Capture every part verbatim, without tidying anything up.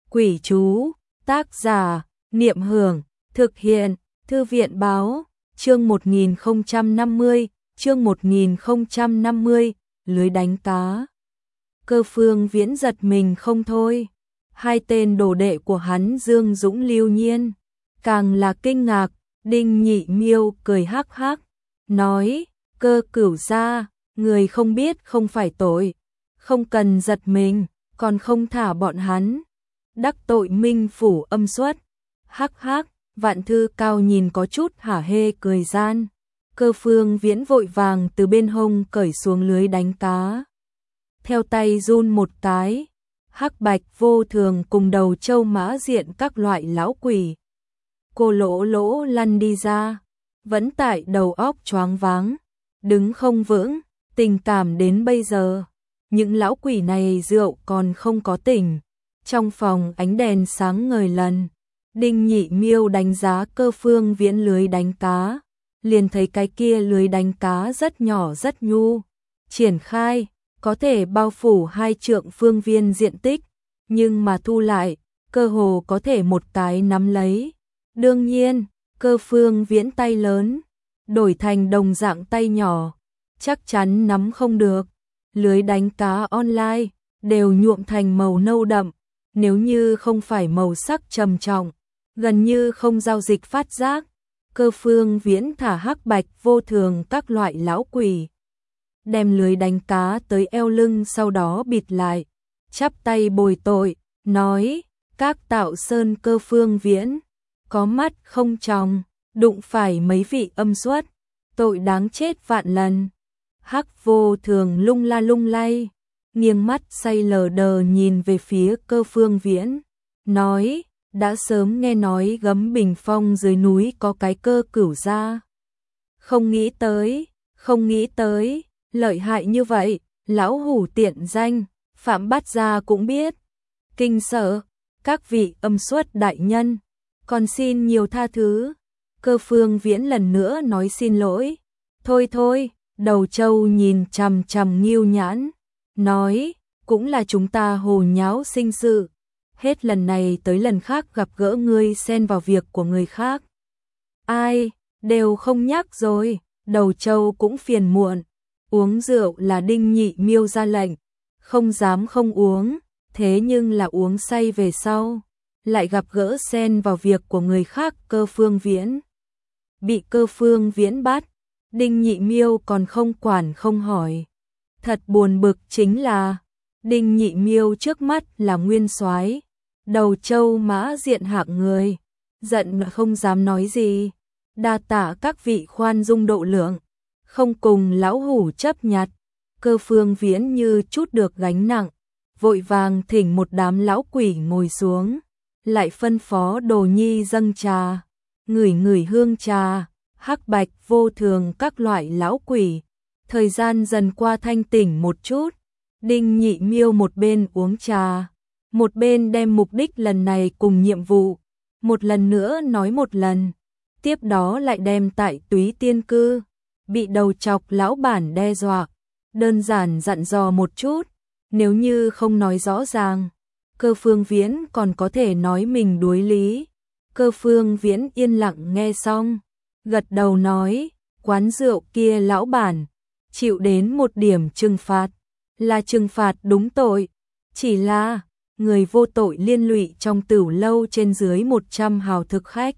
Quỷ chú, tác giả, Niệm Hưởng, thực hiện, Thư viện báo, chương một nghìn không trăm năm mươi, chương một nghìn không trăm năm mươi, lưới đánh cá. Cơ Phương Viễn giật mình không thôi, hai tên đồ đệ của hắn Dương Dũng Lưu Nhiên, càng là kinh ngạc. Đinh Nhị Miêu cười hắc hắc, nói, Cơ Cửu gia, người không biết không phải tội, không cần giật mình, còn không thả bọn hắn. Đắc tội Minh Phủ Âm Xuất, hắc hắc. Vạn Thư Cao nhìn có chút hả hê cười gian. Cơ Phương Viễn vội vàng từ bên hông cởi xuống lưới đánh cá, theo tay run một cái, Hắc Bạch Vô Thường cùng Đầu Châu Mã Diện các loại lão quỷ cô lỗ lỗ lăn đi ra, vẫn tại đầu óc choáng váng, đứng không vững. Tình cảm đến bây giờ, những lão quỷ này rượu còn không có tỉnh. Trong phòng ánh đèn sáng ngời lần, Đinh Nhị Miêu đánh giá Cơ Phương Viễn lưới đánh cá, liền thấy cái kia lưới đánh cá rất nhỏ rất nhu, triển khai có thể bao phủ hai trượng phương viên diện tích, nhưng mà thu lại, cơ hồ có thể một cái nắm lấy. Đương nhiên, Cơ Phương Viễn tay lớn, đổi thành đồng dạng tay nhỏ, chắc chắn nắm không được. Lưới đánh cá online đều nhuộm thành màu nâu đậm, nếu như không phải màu sắc trầm trọng, gần như không giao dịch phát giác. Cơ Phương Viễn thả Hắc Bạch Vô Thường các loại lão quỷ, đem lưới đánh cá tới eo lưng, sau đó bịt lại, chắp tay bồi tội, nói, các tạo sơn Cơ Phương Viễn, có mắt không tròng, đụng phải mấy vị âm xuất, tội đáng chết vạn lần. Hắc Vô Thường lung la lung lay, nghiêng mắt say lờ đờ nhìn về phía Cơ Phương Viễn, nói, đã sớm nghe nói Gấm Bình Phong dưới núi có cái Cơ Cửu gia, không nghĩ tới, không nghĩ tới, lợi hại như vậy, lão hủ tiện danh, Phạm Bát Gia cũng biết. Kinh sợ, các vị âm xuất đại nhân, còn xin nhiều tha thứ. Cơ Phương Viễn lần nữa nói xin lỗi. Thôi thôi, Đầu Châu nhìn chằm chằm Ngưu Nhãn, nói, cũng là chúng ta hồ nháo sinh sự, hết lần này tới lần khác gặp gỡ ngươi xen vào việc của người khác. Ai, đều không nhắc rồi. Đầu Châu cũng phiền muộn, uống rượu là Đinh Nhị Miêu ra lệnh, không dám không uống, thế nhưng là uống say về sau, lại gặp gỡ xen vào việc của người khác. Cơ Phương Viễn bị Cơ Phương Viễn bắt, Đinh Nhị Miêu còn không quản không hỏi. Thật buồn bực chính là, Đinh Nhị Miêu trước mắt là nguyên soái, Đầu Châu Mã Diện hạng người, giận không dám nói gì. Đa tạ các vị khoan dung độ lượng, không cùng lão hủ chấp nhặt. Cơ Phương Viễn như chút được gánh nặng, vội vàng thỉnh một đám lão quỷ ngồi xuống, lại phân phó Đồ Nhi dâng trà, ngửi ngửi hương trà. Hắc Bạch Vô Thường các loại lão quỷ, thời gian dần qua thanh tỉnh một chút. Đinh Nhị Miêu một bên uống trà, một bên đem mục đích lần này cùng nhiệm vụ một lần nữa nói một lần, tiếp đó lại đem tại Túy Tiên Cư bị đầu chọc lão bản đe dọa, đơn giản dặn dò một chút, nếu như không nói rõ ràng, Cơ Phương Viễn còn có thể nói mình đuối lý. Cơ Phương Viễn yên lặng nghe xong, gật đầu nói, quán rượu kia lão bản chịu đến một điểm trừng phạt, là trừng phạt đúng tội, chỉ là người vô tội liên lụy trong tửu lâu trên dưới một trăm hào thực khách.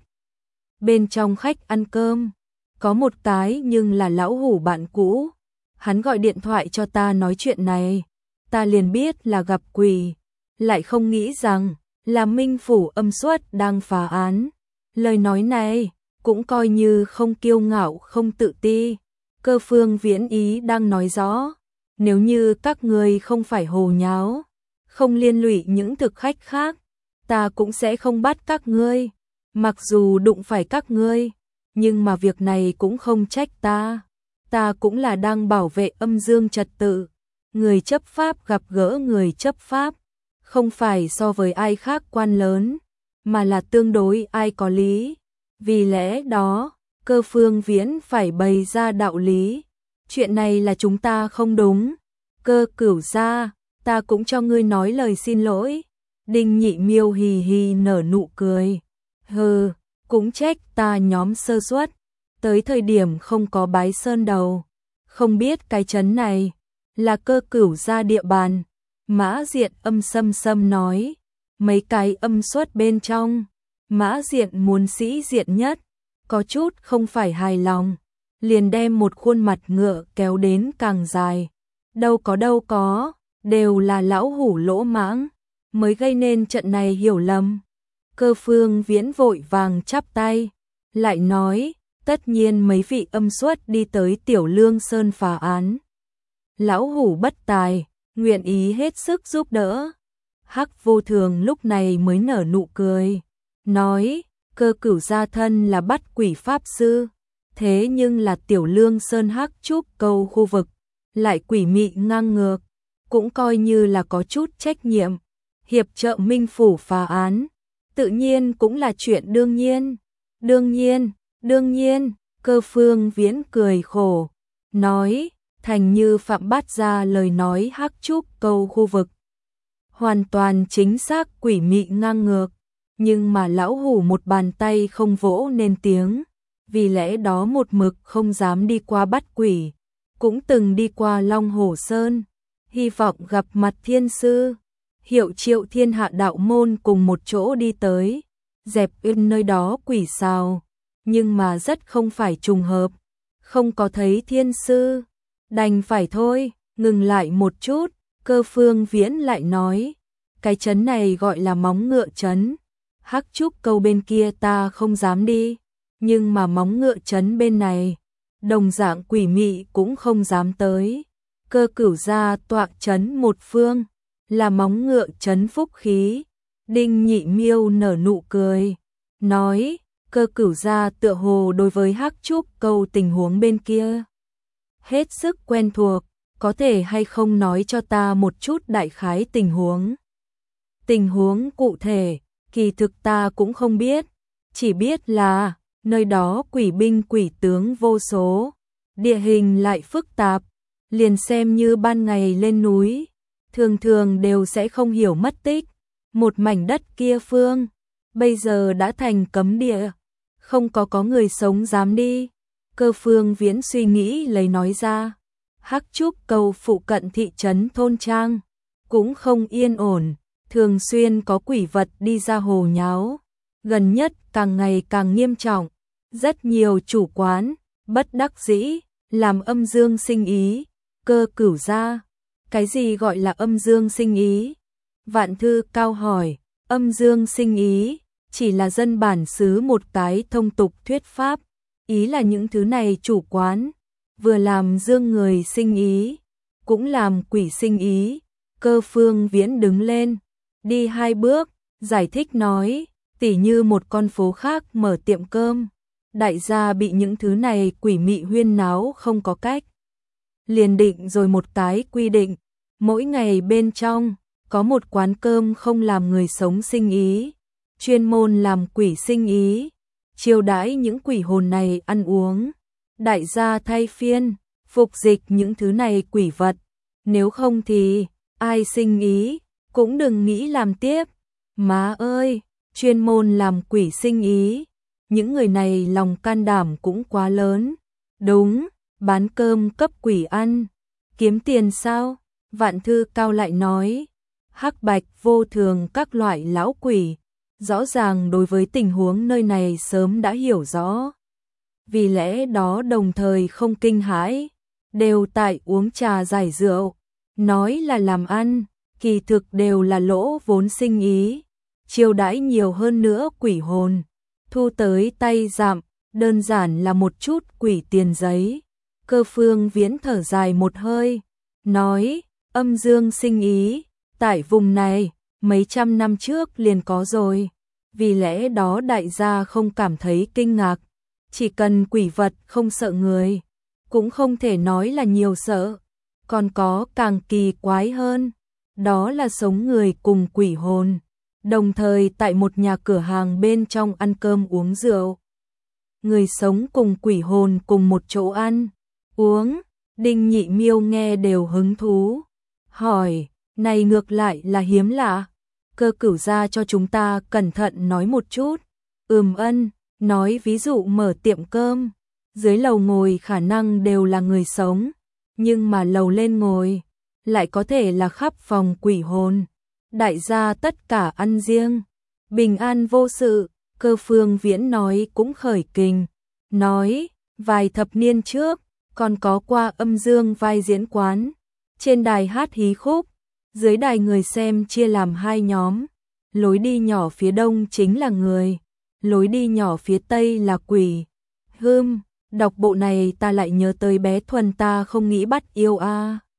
Bên trong khách ăn cơm, có một cái nhưng là lão hủ bạn cũ, hắn gọi điện thoại cho ta nói chuyện này, ta liền biết là gặp quỷ, lại không nghĩ rằng là Minh Phủ Âm Xuất đang phá án. Lời nói này cũng coi như không kiêu ngạo không tự ti. Cơ Phương Viễn ý đang nói rõ, nếu như các người không phải hồ nháo, không liên lụy những thực khách khác, ta cũng sẽ không bắt các ngươi. Mặc dù đụng phải các ngươi, nhưng mà việc này cũng không trách ta, ta cũng là đang bảo vệ âm dương trật tự. Người chấp pháp gặp gỡ người chấp pháp, không phải so với ai khác quan lớn, mà là tương đối ai có lý. Vì lẽ đó, Cơ Phương Viễn phải bày ra đạo lý. Chuyện này là chúng ta không đúng. Cơ Cửu gia, ta cũng cho ngươi nói lời xin lỗi. Đinh Nhị Miêu hì hì nở nụ cười. Hừ, cũng trách ta nhóm sơ suất, tới thời điểm không có bái sơn đầu, không biết cái trấn này là Cơ Cửu gia địa bàn. Mã Diện âm sâm sâm nói, mấy cái âm xuất bên trong, Mã Diện muốn sĩ diện nhất, có chút không phải hài lòng, liền đem một khuôn mặt ngựa kéo đến càng dài. Đâu có đâu có, đều là lão hủ lỗ mãng, mới gây nên trận này hiểu lầm. Cơ Phương Viễn vội vàng chắp tay, lại nói, tất nhiên mấy vị âm xuất đi tới Tiểu Lương Sơn phá án. Lão hủ bất tài, nguyện ý hết sức giúp đỡ. Hắc Vô Thường lúc này mới nở nụ cười, nói, Cơ Cửu gia thân là bắt quỷ pháp sư, thế nhưng là Tiểu Lương Sơn Hắc Trúc Câu khu vực, lại quỷ mị ngang ngược, cũng coi như là có chút trách nhiệm, hiệp trợ Minh phủ phá án, tự nhiên cũng là chuyện đương nhiên. Đương nhiên, đương nhiên, Cơ Phương Viễn cười khổ, nói, thành như Phạm Bát Gia lời nói Hắc Trúc Câu khu vực, hoàn toàn chính xác quỷ mị ngang ngược, nhưng mà lão hủ một bàn tay không vỗ nên tiếng, vì lẽ đó một mực không dám đi qua bắt quỷ, cũng từng đi qua Long Hồ Sơn, hy vọng gặp mặt thiên sư, hiệu triệu thiên hạ đạo môn cùng một chỗ đi tới, dẹp yên nơi đó quỷ sao, nhưng mà rất không phải trùng hợp, không có thấy thiên sư, đành phải thôi. Ngừng lại một chút, Cơ Phương Viễn lại nói, cái trấn này gọi là Móng Ngựa trấn, Hắc Trúc Câu bên kia ta không dám đi, nhưng mà Móng Ngựa trấn bên này, đồng dạng quỷ mị cũng không dám tới. Cơ Cửu gia tọa trấn một phương, là Móng Ngựa trấn phúc khí. Đinh Nhị Miêu nở nụ cười, nói, Cơ Cửu gia tựa hồ đối với Hắc Trúc Câu tình huống bên kia hết sức quen thuộc, có thể hay không nói cho ta một chút đại khái tình huống. Tình huống cụ thể, kỳ thực ta cũng không biết, chỉ biết là nơi đó quỷ binh quỷ tướng vô số, địa hình lại phức tạp, liền xem như ban ngày lên núi, thường thường đều sẽ không hiểu mất tích. Một mảnh đất kia phương, bây giờ đã thành cấm địa, không có có người sống dám đi. Cơ Phương Viễn suy nghĩ lấy nói ra, Hắc Trúc Câu phụ cận thị trấn thôn trang, cũng không yên ổn, thường xuyên có quỷ vật đi ra hồ nháo, gần nhất càng ngày càng nghiêm trọng, rất nhiều chủ quán, bất đắc dĩ, làm âm dương sinh ý. Cơ Cửu gia, cái gì gọi là âm dương sinh ý? Vạn Thư Cao hỏi, âm dương sinh ý, chỉ là dân bản xứ một cái thông tục thuyết pháp, ý là những thứ này chủ quán, vừa làm dương người sinh ý, cũng làm quỷ sinh ý. Cơ Phương Viễn đứng lên, đi hai bước, giải thích nói, tỉ như một con phố khác mở tiệm cơm, đại gia bị những thứ này quỷ mị huyên náo không có cách. Liền định rồi một cái quy định, mỗi ngày bên trong, có một quán cơm không làm người sống sinh ý, chuyên môn làm quỷ sinh ý, chiêu đãi những quỷ hồn này ăn uống, đại gia thay phiên, phục dịch những thứ này quỷ vật, nếu không thì, ai sinh ý, cũng đừng nghĩ làm tiếp. Má ơi, chuyên môn làm quỷ sinh ý, những người này lòng can đảm cũng quá lớn. Đúng, bán cơm cấp quỷ ăn, kiếm tiền sao? Vạn Thư Cao lại nói, Hắc Bạch Vô Thường các loại lão quỷ, rõ ràng đối với tình huống nơi này sớm đã hiểu rõ. Vì lẽ đó đồng thời không kinh hãi, đều tại uống trà giải rượu, nói là làm ăn, kỳ thực đều là lỗ vốn sinh ý, chiêu đãi nhiều hơn nữa quỷ hồn, thu tới tay giảm, đơn giản là một chút quỷ tiền giấy. Cơ Phương Viễn thở dài một hơi, nói, âm dương sinh ý, tại vùng này, mấy trăm năm trước liền có rồi, vì lẽ đó đại gia không cảm thấy kinh ngạc, chỉ cần quỷ vật không sợ người, cũng không thể nói là nhiều sợ, còn có càng kỳ quái hơn, đó là sống người cùng quỷ hồn, đồng thời tại một nhà cửa hàng bên trong ăn cơm uống rượu. Người sống cùng quỷ hồn cùng một chỗ ăn, uống, Đinh Nhị Miêu nghe đều hứng thú, hỏi, này ngược lại là hiếm lạ. Cơ Cửu gia cho chúng ta cẩn thận nói một chút. Ừm ân, nói ví dụ mở tiệm cơm, dưới lầu ngồi khả năng đều là người sống, nhưng mà lầu lên ngồi lại có thể là khắp phòng quỷ hồn. Đại gia tất cả ăn riêng, bình an vô sự. Cơ Phương Viễn nói cũng khởi kình, nói vài thập niên trước còn có qua âm dương vai diễn quán, trên đài hát hí khúc, dưới đài người xem chia làm hai nhóm, lối đi nhỏ phía đông chính là người, lối đi nhỏ phía tây là quỷ. Hưm, đọc bộ này ta lại nhớ tới bé Thuần ta không nghĩ bắt yêu a. À.